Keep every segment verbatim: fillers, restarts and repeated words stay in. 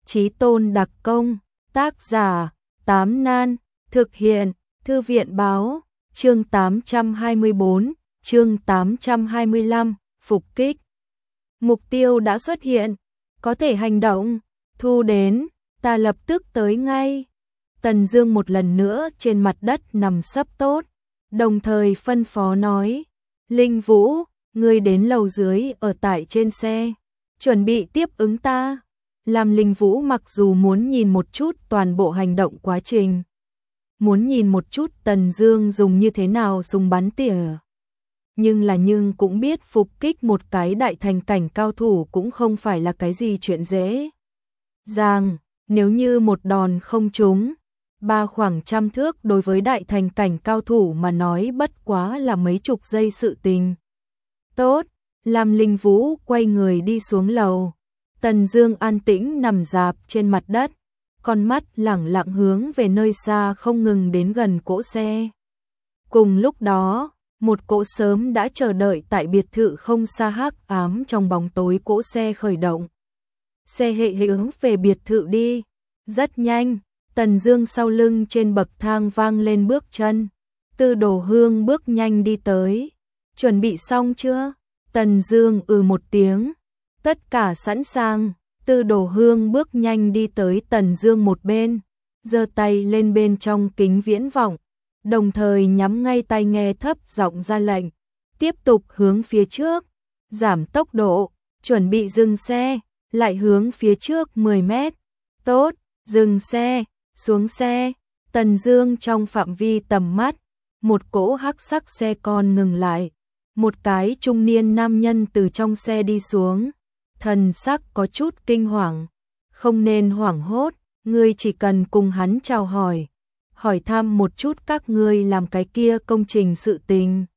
Chí tôn đặc công, tác giả, Tám Nan, thực hiện, Thư viện báo, chương tám trăm hai mươi bốn, chương tám trăm hai mươi lăm, phục kích. Mục tiêu đã xuất hiện, có thể hành động, thu đến, ta lập tức tới ngay. Tần Dương một lần nữa trên mặt đất nằm sấp tốt, đồng thời phân phó nói, Linh Vũ, ngươi đến lầu dưới ở tại trên xe, chuẩn bị tiếp ứng ta. Làm Linh Vũ mặc dù muốn nhìn một chút toàn bộ hành động quá trình, muốn nhìn một chút Tần Dương dùng như thế nào súng bắn tỉa. Nhưng là nhưng cũng biết phục kích một cái đại thành cảnh cao thủ cũng không phải là cái gì chuyện dễ dàng, nếu như một đòn không trúng, ba khoảng trăm thước đối với đại thành cảnh cao thủ mà nói bất quá là mấy chục giây sự tình. Tốt, làm Linh Vũ quay người đi xuống lầu. Tần Dương an tĩnh nằm rạp trên mặt đất, con mắt lẳng lặng hướng về nơi xa không ngừng đến gần cỗ xe. Cùng lúc đó, một cỗ sớm đã chờ đợi tại biệt thự không xa hắc ám trong bóng tối cỗ xe khởi động. Xe hệ hướng về biệt thự đi, rất nhanh, Tần Dương sau lưng trên bậc thang vang lên bước chân. Tư Đồ Hương bước nhanh đi tới. Chuẩn bị xong chưa? Tần Dương ừ một tiếng. Tất cả sẵn sàng. Tư Đồ Hương bước nhanh đi tới Tần Dương một bên, giơ tay lên bên trong kính viễn vọng, đồng thời nhắm ngay tai nghe thấp giọng ra lệnh, tiếp tục hướng phía trước, giảm tốc độ, chuẩn bị dừng xe, lại hướng phía trước mười mét. Tốt, dừng xe, xuống xe. Tần Dương trong phạm vi tầm mắt, một cỗ hắc sắc xe con ngừng lại, một cái trung niên nam nhân từ trong xe đi xuống. Thần sắc có chút kinh hoàng, không nên hoảng hốt, ngươi chỉ cần cùng hắn chào hỏi, hỏi thăm một chút các ngươi làm cái kia công trình sự tình.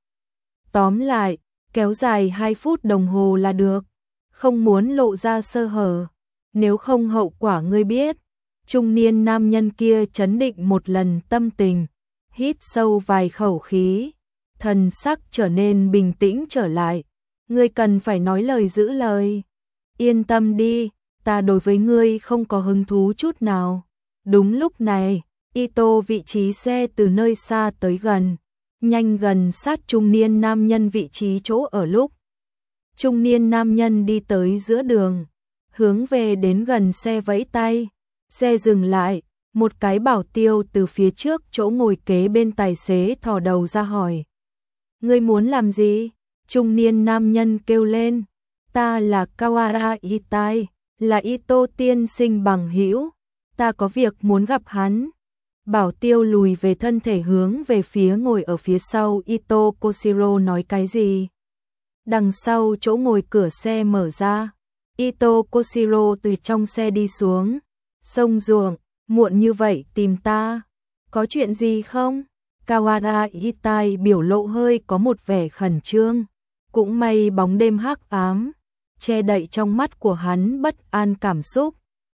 Tóm lại, kéo dài hai phút đồng hồ là được, không muốn lộ ra sơ hở, nếu không hậu quả ngươi biết. Trung niên nam nhân kia trấn định một lần tâm tình, hít sâu vài khẩu khí, thần sắc trở nên bình tĩnh trở lại, ngươi cần phải nói lời giữ lời. Yên tâm đi, ta đối với ngươi không có hứng thú chút nào. Đúng lúc này, Ito vị trí xe từ nơi xa tới gần, nhanh gần sát trung niên nam nhân vị trí chỗ ở lúc. Trung niên nam nhân đi tới giữa đường, hướng về đến gần xe vẫy tay, xe dừng lại, một cái bảo tiêu từ phía trước chỗ ngồi kế bên tài xế thò đầu ra hỏi. Ngươi muốn làm gì? Trung niên nam nhân kêu lên. Ta là Kawara Itai, là Ito tiên sinh bằng hữu, ta có việc muốn gặp hắn. Bảo tiêu lùi về thân thể hướng về phía ngồi ở phía sau Ito Koshiro nói cái gì. Đằng sau chỗ ngồi cửa xe mở ra, Ito Koshiro từ trong xe đi xuống. Sông ruộng, muộn như vậy tìm ta, có chuyện gì không? Kawara Itai biểu lộ hơi có một vẻ khẩn trương, cũng may bóng đêm hắc ám che đậy trong mắt của hắn bất an cảm xúc.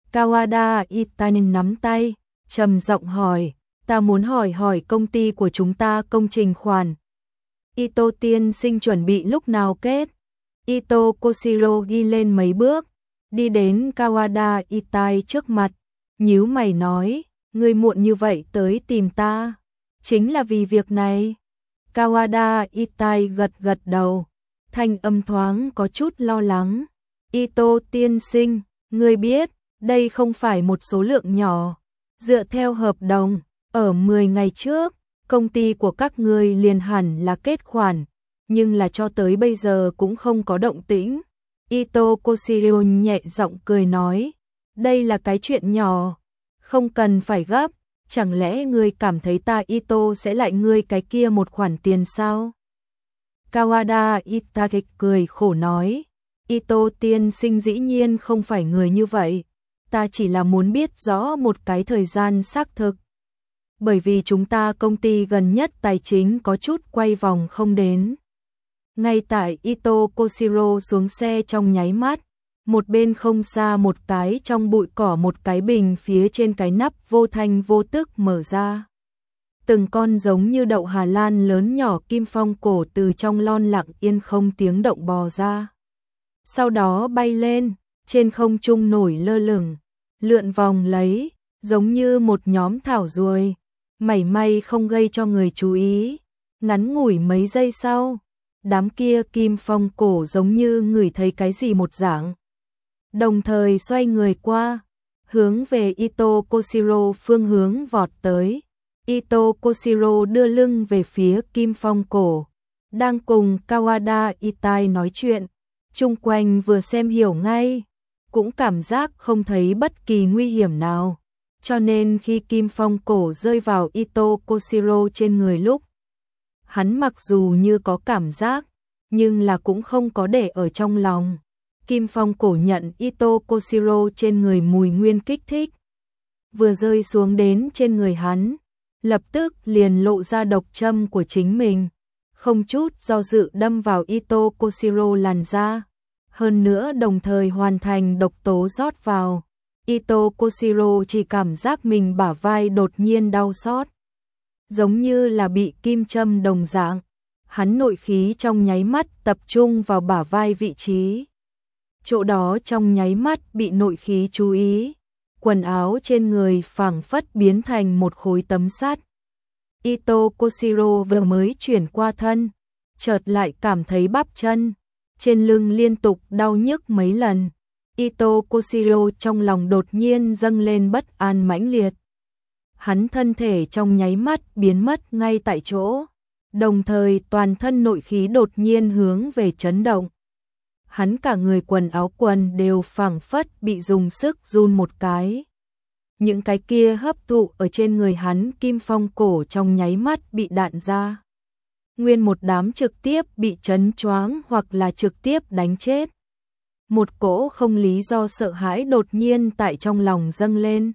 Kawada Itai nắm tay, trầm giọng hỏi, ta muốn hỏi hỏi công ty của chúng ta công trình khoản. Ito tiên sinh chuẩn bị lúc nào kết? Ito Koshiro đi lên mấy bước, đi đến Kawada Itai trước mặt, nhíu mày nói, ngươi muộn như vậy tới tìm ta, chính là vì việc này. Kawada Itai gật gật đầu, thanh âm thoáng có chút lo lắng. Ito tiên sinh, ngươi biết, đây không phải một số lượng nhỏ. Dựa theo hợp đồng, ở mười ngày trước, công ty của các ngươi liền hẳn là kết khoản, nhưng là cho tới bây giờ cũng không có động tĩnh. Ito Koshiro nhẹ giọng cười nói, đây là cái chuyện nhỏ, không cần phải gấp, chẳng lẽ ngươi cảm thấy ta Ito sẽ lại ngươi cái kia một khoản tiền sao? Kawada Itai cười khổ nói, Ito tiên sinh dĩ nhiên không phải người như vậy, ta chỉ là muốn biết rõ một cái thời gian xác thực. Bởi vì chúng ta công ty gần nhất tài chính có chút quay vòng không đến. Ngay tại Ito Koshiro xuống xe trong nháy mắt, một bên không xa một cái trong bụi cỏ một cái bình phía trên cái nắp vô thanh vô tức mở ra. Từng con giống như đậu Hà Lan lớn nhỏ kim phong cổ từ trong lon lặng yên không tiếng động bò ra. Sau đó bay lên, trên không trung nổi lơ lửng. lượn vòng lấy, giống như một nhóm thảo ruồi, mảy may không gây cho người chú ý. Ngắn ngủi mấy giây sau, đám kia kim phong cổ giống như ngửi thấy cái gì một dạng. Đồng thời xoay người qua, hướng về Ito Koshiro phương hướng vọt tới. Ito Koshiro đưa lưng về phía kim phong cổ, đang cùng Kawada Itai nói chuyện, chung quanh vừa xem hiểu ngay, cũng cảm giác không thấy bất kỳ nguy hiểm nào. Cho nên khi kim phong cổ rơi vào Ito Koshiro trên người lúc, hắn mặc dù như có cảm giác, nhưng là cũng không có để ở trong lòng. Kim phong cổ nhận Ito Koshiro trên người mùi nguyên kích thích, vừa rơi xuống đến trên người hắn, lập tức liền lộ ra độc châm của chính mình, không chút do dự đâm vào Ito Koshiro làn da, hơn nữa đồng thời hoàn thành độc tố rót vào. Ito Koshiro chỉ cảm giác mình bả vai đột nhiên đau xót, giống như là bị kim châm đồng dạng. Hắn nội khí trong nháy mắt tập trung vào bả vai vị trí. Chỗ đó trong nháy mắt bị nội khí chú ý, quần áo trên người phảng phất biến thành một khối tấm sắt. Ito Koshiro vừa mới chuyển qua thân, chợt lại cảm thấy bắp chân, trên lưng liên tục đau nhức mấy lần. Ito Koshiro trong lòng đột nhiên dâng lên bất an mãnh liệt. Hắn thân thể trong nháy mắt biến mất ngay tại chỗ, đồng thời toàn thân nội khí đột nhiên hướng về chấn động. Hắn cả người quần áo quần đều phảng phất bị dùng sức run một cái. Những cái kia hấp thụ ở trên người hắn kim phong cổ trong nháy mắt bị đạn ra. Nguyên một đám trực tiếp bị chấn choáng hoặc là trực tiếp đánh chết. Một cỗ không lý do sợ hãi đột nhiên tại trong lòng dâng lên.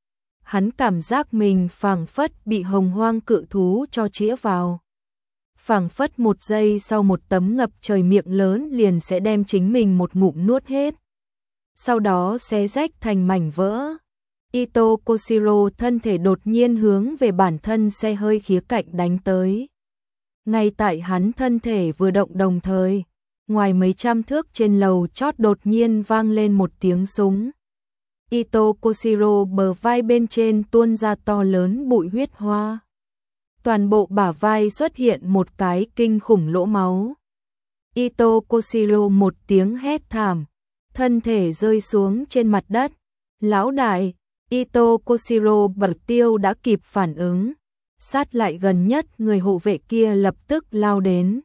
Hắn cảm giác mình phảng phất bị hồng hoang cự thú cho chĩa vào. Phảng phất một giây sau một tấm ngập trời miệng lớn liền sẽ đem chính mình một ngụm nuốt hết. Sau đó xé rách thành mảnh vỡ. Ito Koshiro thân thể đột nhiên hướng về bản thân xe hơi khía cạnh đánh tới. Ngay tại hắn thân thể vừa động đồng thời, ngoài mấy trăm thước trên lầu chót đột nhiên vang lên một tiếng súng. Ito Koshiro bờ vai bên trên tuôn ra to lớn bụi huyết hoa. Toàn bộ bả vai xuất hiện một cái kinh khủng lỗ máu. Ito Koshiro một tiếng hét thảm, thân thể rơi xuống trên mặt đất. Lão đại, Ito Koshiro bật tiêu đã kịp phản ứng. Sát lại gần nhất người hộ vệ kia lập tức lao đến.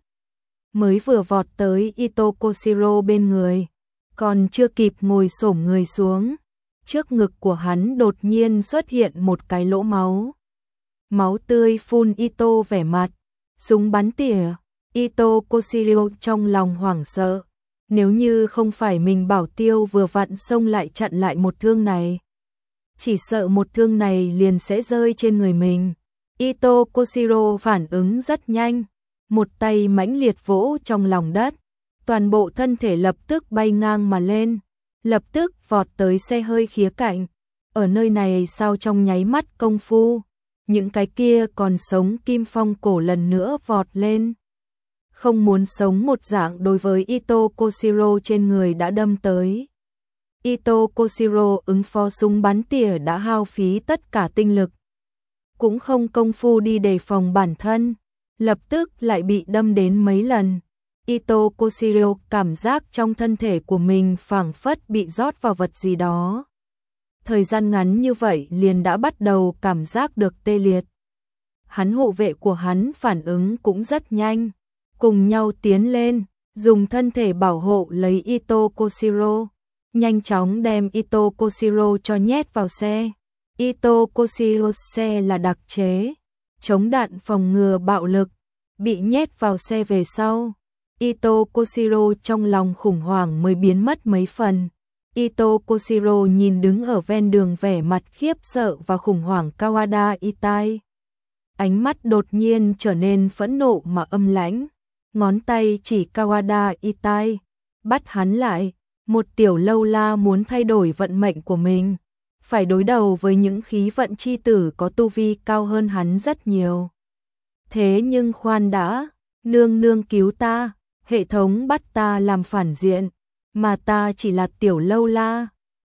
Mới vừa vọt tới Ito Koshiro bên người, còn chưa kịp ngồi xổm người xuống, trước ngực của hắn đột nhiên xuất hiện một cái lỗ máu. Máu tươi phun Ito vẻ mặt, súng bắn tỉa. Ito Koshiro trong lòng hoảng sợ, nếu như không phải mình bảo tiêu vừa vặn xông lại chặn lại một thương này, chỉ sợ một thương này liền sẽ rơi trên người mình. Ito Koshiro phản ứng rất nhanh, một tay mãnh liệt vỗ trong lòng đất, toàn bộ thân thể lập tức bay ngang mà lên, lập tức vọt tới xe hơi khía cạnh. Ở nơi này sau trong nháy mắt công phu, những cái kia còn sống kim phong cổ lần nữa vọt lên. Không muốn sống một dạng đối với Ito Koshiro trên người đã đâm tới. Ito Koshiro ứng phó súng bắn tỉa đã hao phí tất cả tinh lực, cũng không công phu đi đề phòng bản thân, lập tức lại bị đâm đến mấy lần. Ito Koshiro cảm giác trong thân thể của mình phảng phất bị rót vào vật gì đó. Thời gian ngắn như vậy liền đã bắt đầu cảm giác được tê liệt. Hắn hộ vệ của hắn phản ứng cũng rất nhanh, cùng nhau tiến lên, dùng thân thể bảo hộ lấy Ito Koshiro, nhanh chóng đem Ito Koshiro cho nhét vào xe. Ito Koshiro xe là đặc chế, chống đạn phòng ngừa bạo lực, bị nhét vào xe về sau. Ito Koshiro trong lòng khủng hoảng mới biến mất mấy phần. Ito Koshiro nhìn đứng ở ven đường vẻ mặt khiếp sợ và khủng hoảng Kawada Itai. Ánh mắt đột nhiên trở nên phẫn nộ mà âm lãnh, ngón tay chỉ Kawada Itai, bắt hắn lại. Một tiểu lâu la muốn thay đổi vận mệnh của mình, phải đối đầu với những khí vận chi tử có tu vi cao hơn hắn rất nhiều. Thế nhưng khoan đã, nương nương cứu ta, hệ thống bắt ta làm phản diện, mà ta chỉ là tiểu lâu la,